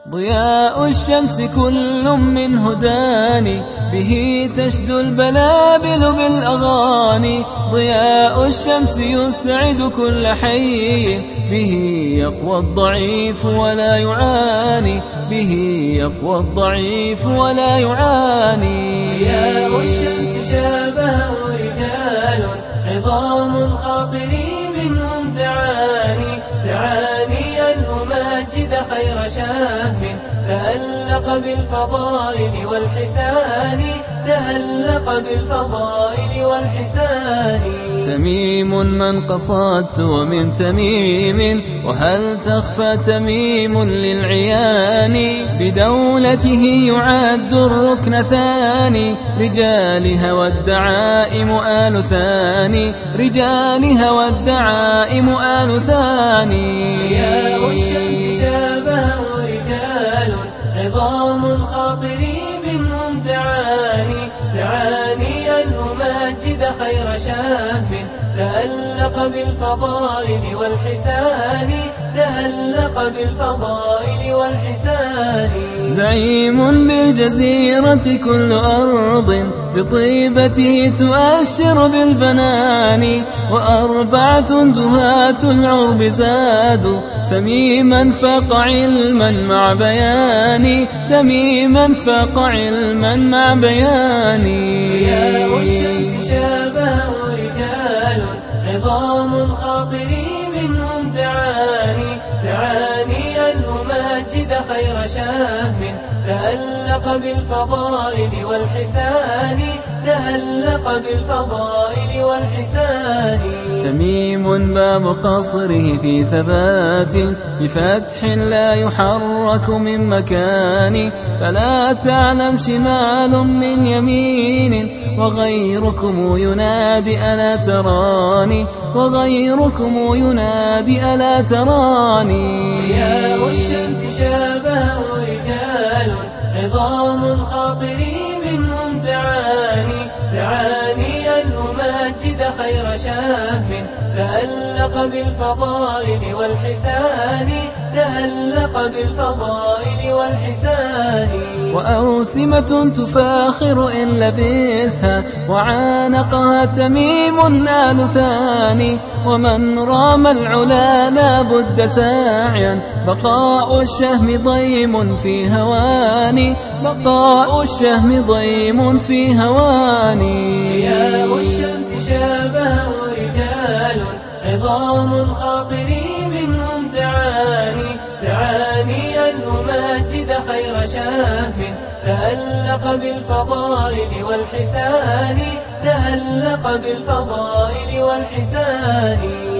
ضياء الشمس كل منه داني، به تشدو البلابل بالأغاني. ضياء الشمس يسعد كل حي، به يقوى الضعيف ولا يعاني، به يقوى الضعيف ولا يعاني. ضياء الشمس شابه رجال عظام خاطري منهم دعاني أن أمجد خير شاف تألق بالفضائل والحسان، تألق بالفضائل والحسان. تميم من قصدت ومن تميم، وهل تخفى تميم للعيان؟ بدولته يعد الركن ثاني، رجالها والدعائم آل ثاني، رجالها والدعائم آل ثاني. ضياء الشمس شابه رجال عظام خاطري منهم دعاني أن أمجد خير شاف تألق بالفضائل والحسان، تألق بالفضائل والحسان. زعيم بالجزيرة كل أرض، بطيبته تؤشر بالبنان. وأربعة دهاة العرب زادوا، تميما فاق علما مع بيان، تميما فاق علما مع بيان. ضياء الشمس شابه رجال عظام خاطري منهم دعاني أن أمجد خير شاف تألق بالفضائل والحسان، تألق بالفضائل والحسان. تميم باب قصره في ثبات، بفتح لا يحرك من مكان. فلا تعلم شمال من يمين، وغيركم ينادي ألا تراني، وغيركم ينادي ألا تراني. ضياء الشمس شابه رجال عظام خاطري منهم دعاني أن أمجد خير شاف تألق بالفضائل والحسان، تألق بالفضائل والحسان. وأوسمة تفاخر إن لبسها، وعانقها تميم آل ثاني. ومن رام العلا لا بد ساعيا، بقاء الشهم ضيم في هواني، بقاء الشهم ضيم في هواني. ضياء الشمس شابه رجال عظام خاطري منهم دعاني أن أمجد خير شاف تألق بالفضائل والحسان، تألق بالفضائل والحسان.